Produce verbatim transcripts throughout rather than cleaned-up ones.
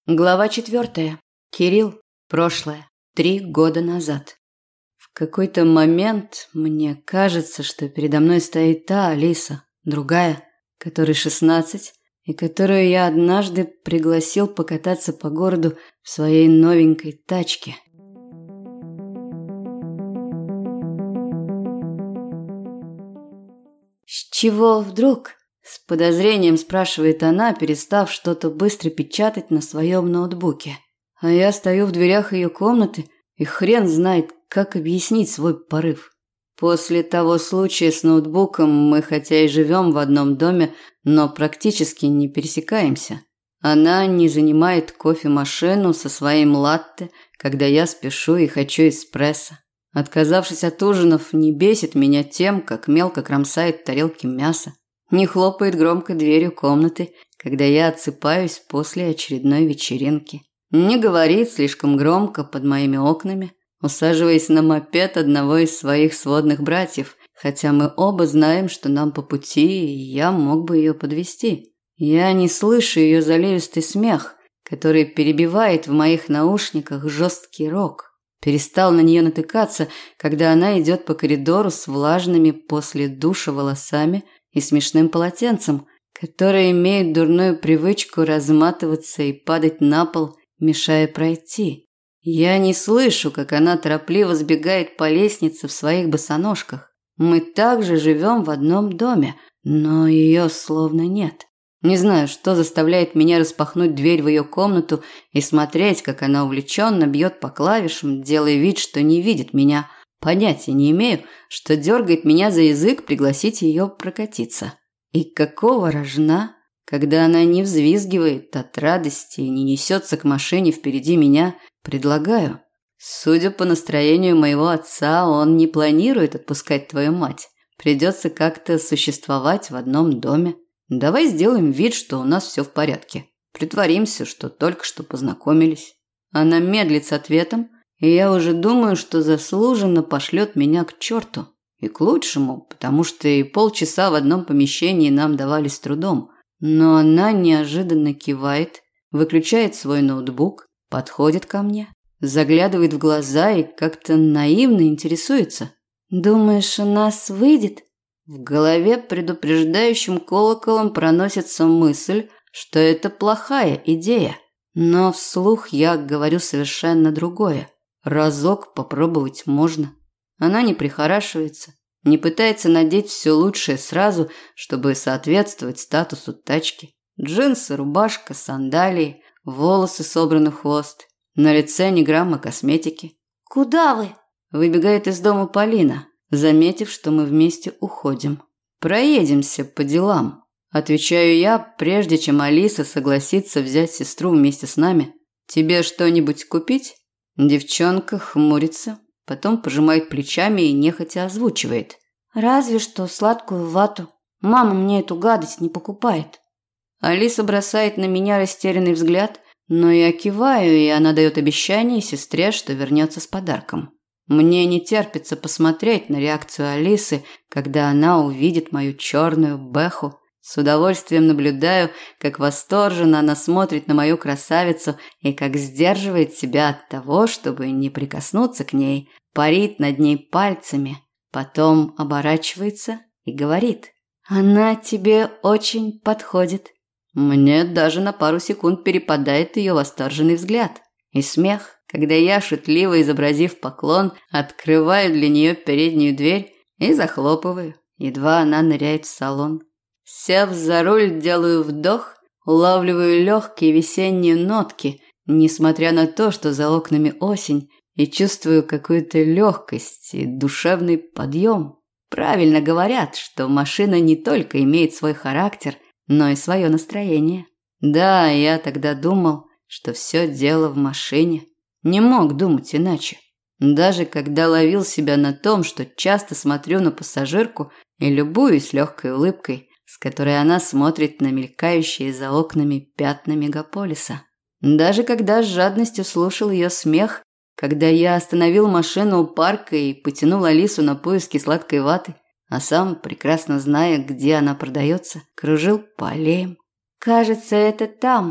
Глава четвертая. Кирилл. Прошлое. Три года назад. В какой-то момент мне кажется, что передо мной стоит та Алиса, другая, которой шестнадцать, и которую я однажды пригласил покататься по городу в своей новенькой тачке. «С чего вдруг?» – с подозрением спрашивает она, перестав что-то быстро печатать на своем ноутбуке. А я стою в дверях ее комнаты, и хрен знает, как объяснить свой порыв. После того случая с ноутбуком мы хотя и живем в одном доме, но практически не пересекаемся. Она не занимает кофемашину со своим латте, когда я спешу и хочу эспрессо. Отказавшись от ужинов, не бесит меня тем, как мелко кромсает тарелки мяса. Не хлопает громко дверью комнаты, когда я отсыпаюсь после очередной вечеринки. Не говорит слишком громко под моими окнами, усаживаясь на мопед одного из своих сводных братьев, хотя мы оба знаем, что нам по пути, и я мог бы ее подвезти. Я не слышу ее заливистый смех, который перебивает в моих наушниках жесткий рок. Перестал на нее натыкаться, когда она идет по коридору с влажными после душа волосами и смешным полотенцем, которые имеют дурную привычку разматываться и падать на пол, мешая пройти. Я не слышу, как она торопливо сбегает по лестнице в своих босоножках. Мы также живем в одном доме, но ее словно нет. Не знаю, что заставляет меня распахнуть дверь в ее комнату и смотреть, как она увлеченно бьет по клавишам, делая вид, что не видит меня. Понятия не имею, что дергает меня за язык пригласить ее прокатиться. И какого рожна, когда она не взвизгивает от радости и не несется к машине впереди меня, предлагаю. Судя по настроению моего отца, он не планирует отпускать твою мать. Придется как-то существовать в одном доме. Давай сделаем вид, что у нас все в порядке. Притворимся, что только что познакомились. Она медлит с ответом, и я уже думаю, что заслуженно пошлет меня к черту. И к лучшему, потому что и полчаса в одном помещении нам давались с трудом. Но она неожиданно кивает, выключает свой ноутбук, подходит ко мне, заглядывает в глаза и как-то наивно интересуется. «Думаешь, у нас выйдет?» В голове предупреждающим колоколом проносится мысль, что это плохая идея. Но вслух я говорю совершенно другое. Разок попробовать можно. Она не прихорашивается, не пытается надеть все лучшее сразу, чтобы соответствовать статусу тачки. Джинсы, рубашка, сандалии, волосы собраны в хвост. На лице ни грамма косметики. «Куда вы?» Выбегает из дома Полина, заметив, что мы вместе уходим. «Проедемся по делам», – отвечаю я, прежде чем Алиса согласится взять сестру вместе с нами. «Тебе что-нибудь купить?» Девчонка хмурится, потом пожимает плечами и нехотя озвучивает. «Разве что сладкую вату. Мама мне эту гадость не покупает». Алиса бросает на меня растерянный взгляд, но я киваю, и она дает обещание сестре, что вернется с подарком. Мне не терпится посмотреть на реакцию Алисы, когда она увидит мою черную бэху. С удовольствием наблюдаю, как восторженно она смотрит на мою красавицу и как сдерживает себя от того, чтобы не прикоснуться к ней, парит над ней пальцами, потом оборачивается и говорит: «Она тебе очень подходит». Мне даже на пару секунд перепадает ее восторженный взгляд и смех, когда я, шутливо изобразив поклон, открываю для нее переднюю дверь и захлопываю, едва она ныряет в салон. Сев за руль, делаю вдох, улавливаю легкие весенние нотки, несмотря на то, что за окнами осень, и чувствую какую-то легкость и душевный подъем. Правильно говорят, что машина не только имеет свой характер, но и свое настроение. Да, я тогда думал, что все дело в машине. Не мог думать иначе. Даже когда ловил себя на том, что часто смотрю на пассажирку и любуюсь легкой улыбкой, с которой она смотрит на мелькающие за окнами пятна мегаполиса. Даже когда с жадностью слушал ее смех, когда я остановил машину у парка и потянул Алису на поиски сладкой ваты, а сам, прекрасно зная, где она продается, кружил по аллеям. «Кажется, это там»,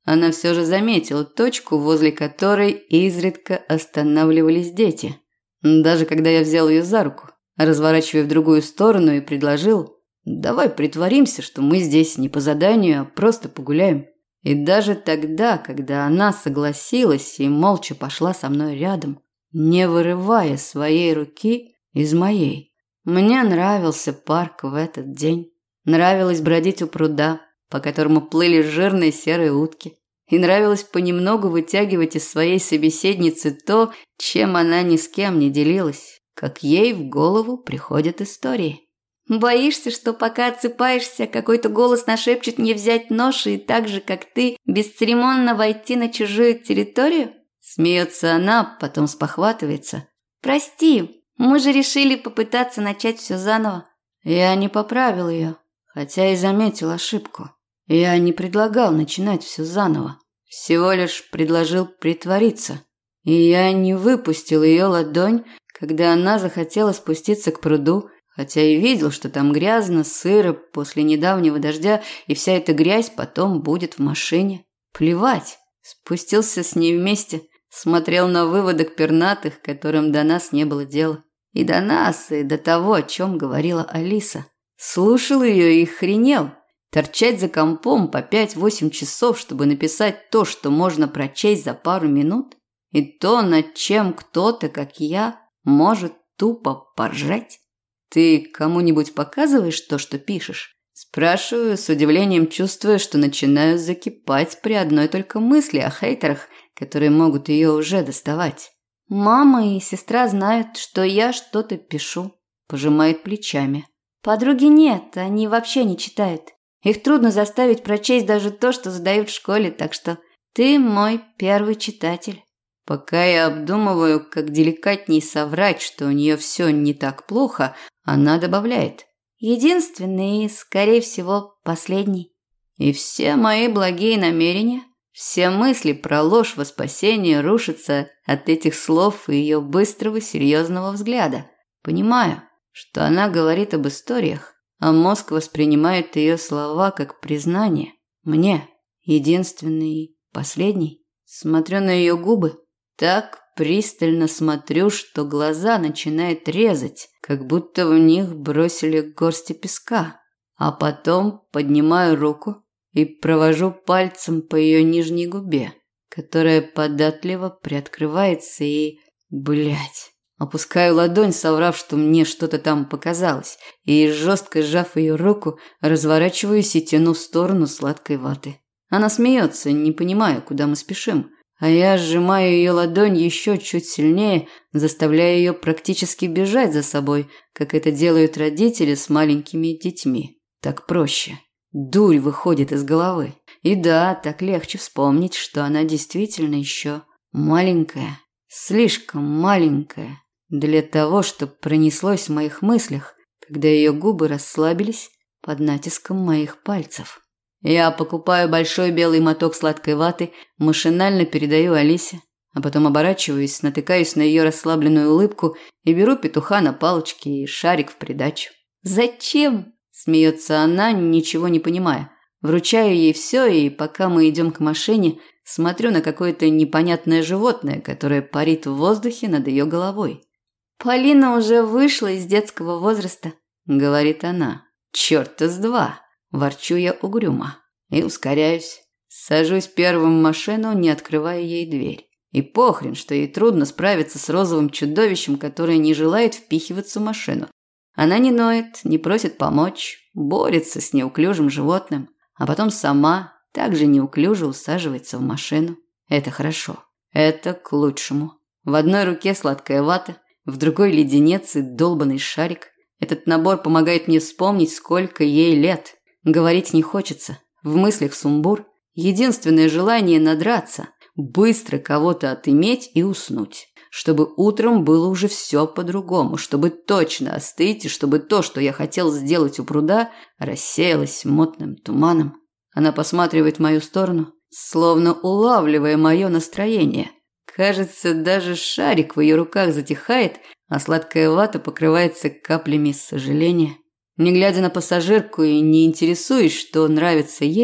она все же заметила точку, возле которой изредка останавливались дети. Даже когда я взял ее за руку, разворачивая в другую сторону, и предложил: «Давай притворимся, что мы здесь не по заданию, а просто погуляем». И даже тогда, когда она согласилась и молча пошла со мной рядом, не вырывая своей руки из моей. Мне нравился парк в этот день. Нравилось бродить у пруда, по которому плыли жирные серые утки. И нравилось понемногу вытягивать из своей собеседницы то, чем она ни с кем не делилась, как ей в голову приходят истории. Боишься, что пока отсыпаешься, какой-то голос нашепчет мне взять нож и так же, как ты, бесцеремонно войти на чужую территорию? Смеется она, потом спохватывается. Прости, мы же решили попытаться начать все заново. Я не поправил ее, хотя и заметил ошибку. Я не предлагал начинать все заново. Всего лишь предложил притвориться. И я не выпустил ее ладонь, когда она захотела спуститься к пруду, хотя и видел, что там грязно, сыро после недавнего дождя, и вся эта грязь потом будет в машине. Плевать. Спустился с ней вместе, смотрел на выводок пернатых, которым до нас не было дела. И до нас, и до того, о чем говорила Алиса. Слушал ее и хренел. Торчать за компом по пять-восемь часов, чтобы написать то, что можно прочесть за пару минут, и то, над чем кто-то, как я, может тупо поржать. Ты кому-нибудь показываешь то, что пишешь? Спрашиваю, с удивлением чувствуя, что начинаю закипать при одной только мысли о хейтерах, которые могут ее уже доставать. Мама и сестра знают, что я что-то пишу. Пожимает плечами. Подруги нет, они вообще не читают. Их трудно заставить прочесть даже то, что задают в школе, так что ты мой первый читатель. Пока я обдумываю, как деликатней соврать, что у нее все не так плохо, она добавляет. Единственный и, скорее всего, последний. И все мои благие намерения, все мысли про ложь во спасение рушатся от этих слов и ее быстрого серьезного взгляда. Понимаю, что она говорит об историях, а мозг воспринимает ее слова как признание. Мне, единственный и последний. Смотрю на ее губы. Так пристально смотрю, что глаза начинают резать, как будто в них бросили горсти песка. А потом поднимаю руку и провожу пальцем по ее нижней губе, которая податливо приоткрывается и... Блядь. Опускаю ладонь, соврав, что мне что-то там показалось, и, жестко сжав ее руку, разворачиваюсь и тяну в сторону сладкой ваты. Она смеется, не понимая, куда мы спешим. А я сжимаю ее ладонь еще чуть сильнее, заставляя ее практически бежать за собой, как это делают родители с маленькими детьми. Так проще. Дурь выходит из головы. И да, так легче вспомнить, что она действительно еще маленькая. Слишком маленькая для того, чтобы пронеслось в моих мыслях, когда ее губы расслабились под натиском моих пальцев. Я покупаю большой белый моток сладкой ваты, машинально передаю Алисе, а потом оборачиваюсь, натыкаюсь на ее расслабленную улыбку и беру петуха на палочке и шарик в придачу. «Зачем?» – смеется она, ничего не понимая. Вручаю ей все, и пока мы идем к машине, смотрю на какое-то непонятное животное, которое парит в воздухе над ее головой. «Полина уже вышла из детского возраста», – говорит она. «Чёрта с два!» Ворчу я угрюмо и ускоряюсь. Сажусь первым в машину, не открывая ей дверь. И похрен, что ей трудно справиться с розовым чудовищем, которое не желает впихиваться в машину. Она не ноет, не просит помочь, борется с неуклюжим животным, а потом сама также неуклюже усаживается в машину. Это хорошо. Это к лучшему. В одной руке сладкая вата, в другой леденец и долбаный шарик. Этот набор помогает мне вспомнить, сколько ей лет. Говорить не хочется. В мыслях сумбур. Единственное желание надраться. Быстро кого-то отыметь и уснуть. Чтобы утром было уже все по-другому. Чтобы точно остыть. И чтобы то, что я хотел сделать у пруда, рассеялось мутным туманом. Она посматривает в мою сторону, словно улавливая мое настроение. Кажется, даже шарик в ее руках затихает, а сладкая вата покрывается каплями сожаления. Не глядя на пассажирку и не интересуясь, что нравится ей,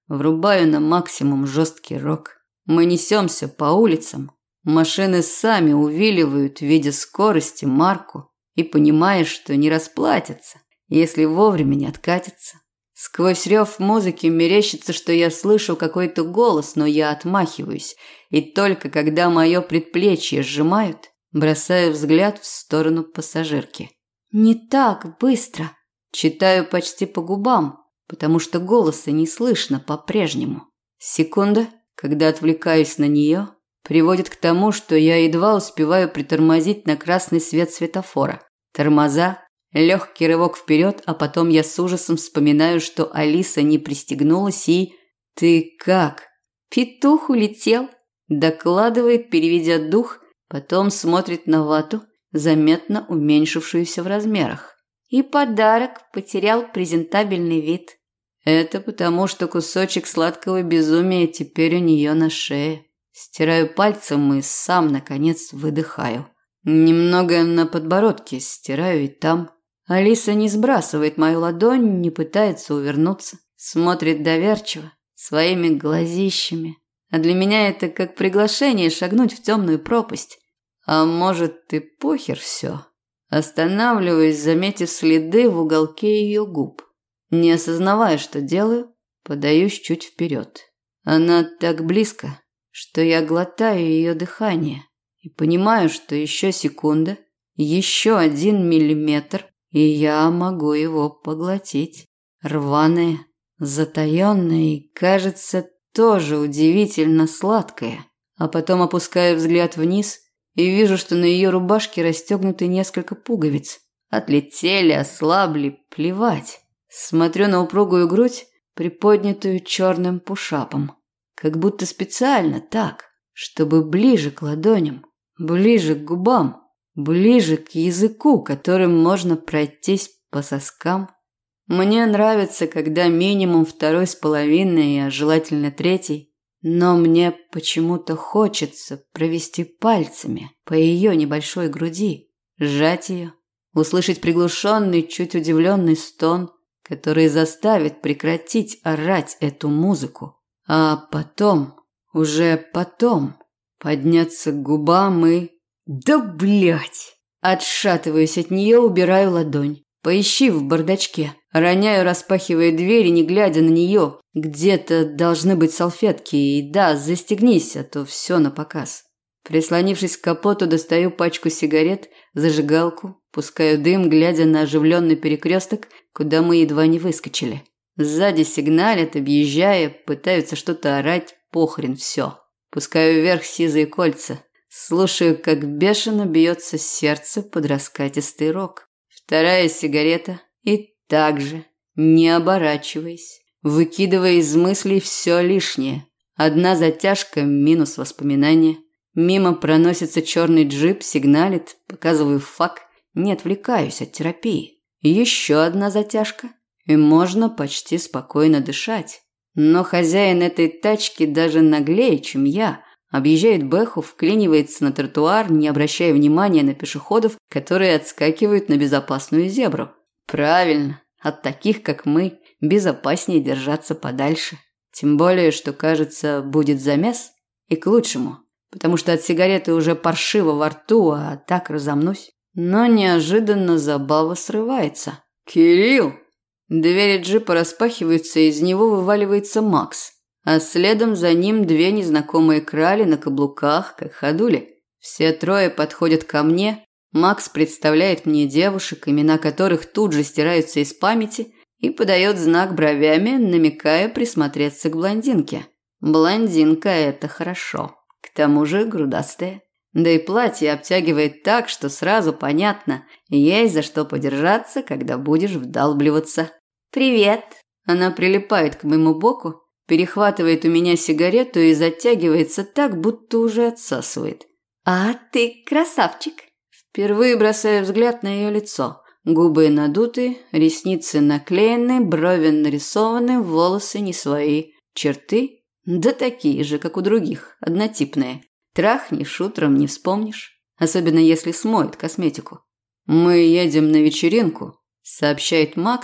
Врубаю на максимум жесткий рок. Мы несемся по улицам. Машины сами увиливают, видя скорость и марку, и понимая, что не расплатятся, если вовремя не откатятся. Сквозь рев музыки мерещится, что я слышу какой-то голос, но я отмахиваюсь, и только когда мое предплечье сжимают, бросаю взгляд в сторону пассажирки. «Не так быстро!» Читаю почти по губам, потому что голоса не слышно по-прежнему. Секунда, когда отвлекаюсь на нее, приводит к тому, что я едва успеваю притормозить на красный свет светофора. Тормоза, легкий рывок вперед, а потом я с ужасом вспоминаю, что Алиса не пристегнулась и... «Ты как?» «Петух улетел», – докладывает, переведя дух, потом смотрит на вату, заметно уменьшившуюся в размерах. «И подарок потерял презентабельный вид». Это потому, что кусочек сладкого безумия теперь у нее на шее. Стираю пальцем и сам, наконец, выдыхаю. Немного на подбородке стираю и там. Алиса не сбрасывает мою ладонь, не пытается увернуться. Смотрит доверчиво, своими глазищами. А для меня это как приглашение шагнуть в темную пропасть. А может, ты похер все? Останавливаюсь, заметив следы в уголке ее губ. Не осознавая, что делаю, подаюсь чуть вперед. Она так близко, что я глотаю ее дыхание и понимаю, что еще секунда, еще один миллиметр, и я могу его поглотить. Рваное, затаенное и, кажется, тоже удивительно сладкое. А потом опускаю взгляд вниз и вижу, что на ее рубашке расстегнуты несколько пуговиц. Отлетели, ослабли, плевать. Смотрю на упругую грудь, приподнятую черным пушапом. Как будто специально так, чтобы ближе к ладоням, ближе к губам, ближе к языку, которым можно пройтись по соскам. Мне нравится, когда минимум второй с половиной, а желательно третий. Но мне почему-то хочется провести пальцами по ее небольшой груди, сжать ее, услышать приглушенный, чуть удивленный стон, который заставит прекратить орать эту музыку. А потом, уже потом, подняться к губам и... Да блять! Отшатываюсь от нее, убираю ладонь. Поищи в бардачке. Роняю, распахивая дверь и не глядя на нее. Где-то должны быть салфетки. И да, застегнись, а то все напоказ. Прислонившись к капоту, достаю пачку сигарет, зажигалку, пускаю дым, глядя на оживленный перекресток, куда мы едва не выскочили. Сзади сигналят, объезжая, пытаются что-то орать, похрен, все. Пускаю вверх сизые кольца. Слушаю, как бешено бьется сердце под раскатистый рок. Вторая сигарета и так же, не оборачиваясь, выкидывая из мыслей все лишнее. Одна затяжка минус воспоминания. Мимо проносится черный джип, сигналит, показываю фак, не отвлекаюсь от терапии. Еще одна затяжка, и можно почти спокойно дышать. Но хозяин этой тачки даже наглее, чем я. Объезжает Бэху, вклинивается на тротуар, не обращая внимания на пешеходов, которые отскакивают на безопасную зебру. Правильно, от таких, как мы, безопаснее держаться подальше. Тем более, что, кажется, будет замес, и к лучшему, потому что от сигареты уже паршиво во рту, а так разомнусь. Но неожиданно забава срывается. «Кирилл!» Двери джипа распахиваются, и из него вываливается Макс. А следом за ним две незнакомые крали на каблуках, как ходули. Все трое подходят ко мне. Макс представляет мне девушек, имена которых тут же стираются из памяти, и подает знак бровями, намекая присмотреться к блондинке. Блондинка – это хорошо. К тому же грудастая. Да и платье обтягивает так, что сразу понятно, есть за что подержаться, когда будешь вдалбливаться. «Привет!» Она прилипает к моему боку, перехватывает у меня сигарету и затягивается так, будто уже отсасывает. «А ты красавчик!» Впервые бросаю взгляд на ее лицо. Губы надуты, ресницы наклеены, брови нарисованы, волосы не свои. Черты? Да такие же, как у других, однотипные. Трахнешь, утром не вспомнишь. Особенно если смоет косметику. «Мы едем на вечеринку», – сообщает Макс,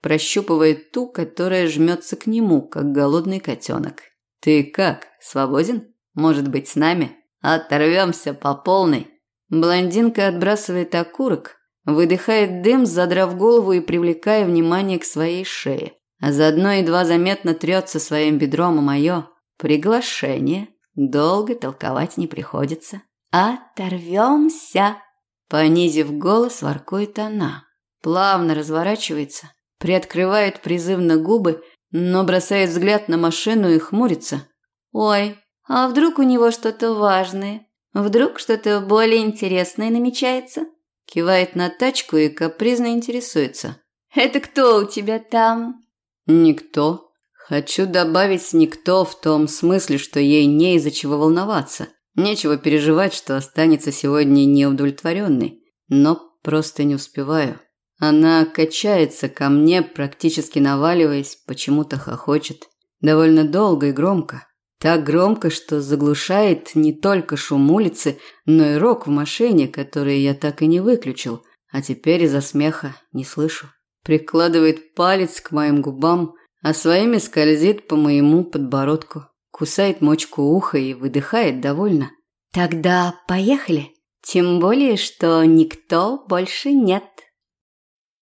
прощупывает ту, которая жмется к нему, как голодный котенок. «Ты как, свободен? Может быть, с нами? Оторвемся по полной». Блондинка отбрасывает окурок, выдыхает дым, задрав голову и привлекая внимание к своей шее. А заодно едва заметно трется своим бедром о мое. Приглашение. Долго толковать не приходится. «Оторвемся!» Понизив голос, воркует она. Плавно разворачивается, приоткрывает призывно губы, но бросает взгляд на машину и хмурится. «Ой, а вдруг у него что-то важное? Вдруг что-то более интересное намечается?» Кивает на тачку и капризно интересуется. «Это кто у тебя там?» «Никто». Хочу добавить «никто» в том смысле, что ей не из-за чего волноваться. Нечего переживать, что останется сегодня неудовлетворенной. Но просто не успеваю. Она качается ко мне, практически наваливаясь, почему-то хохочет. Довольно долго и громко. Так громко, что заглушает не только шум улицы, но и рок в машине, который я так и не выключил, а теперь из-за смеха не слышу. Прикладывает палец к моим губам, а своими скользит по моему подбородку, кусает мочку уха и выдыхает довольно. «Тогда поехали. Тем более, что никто больше нет».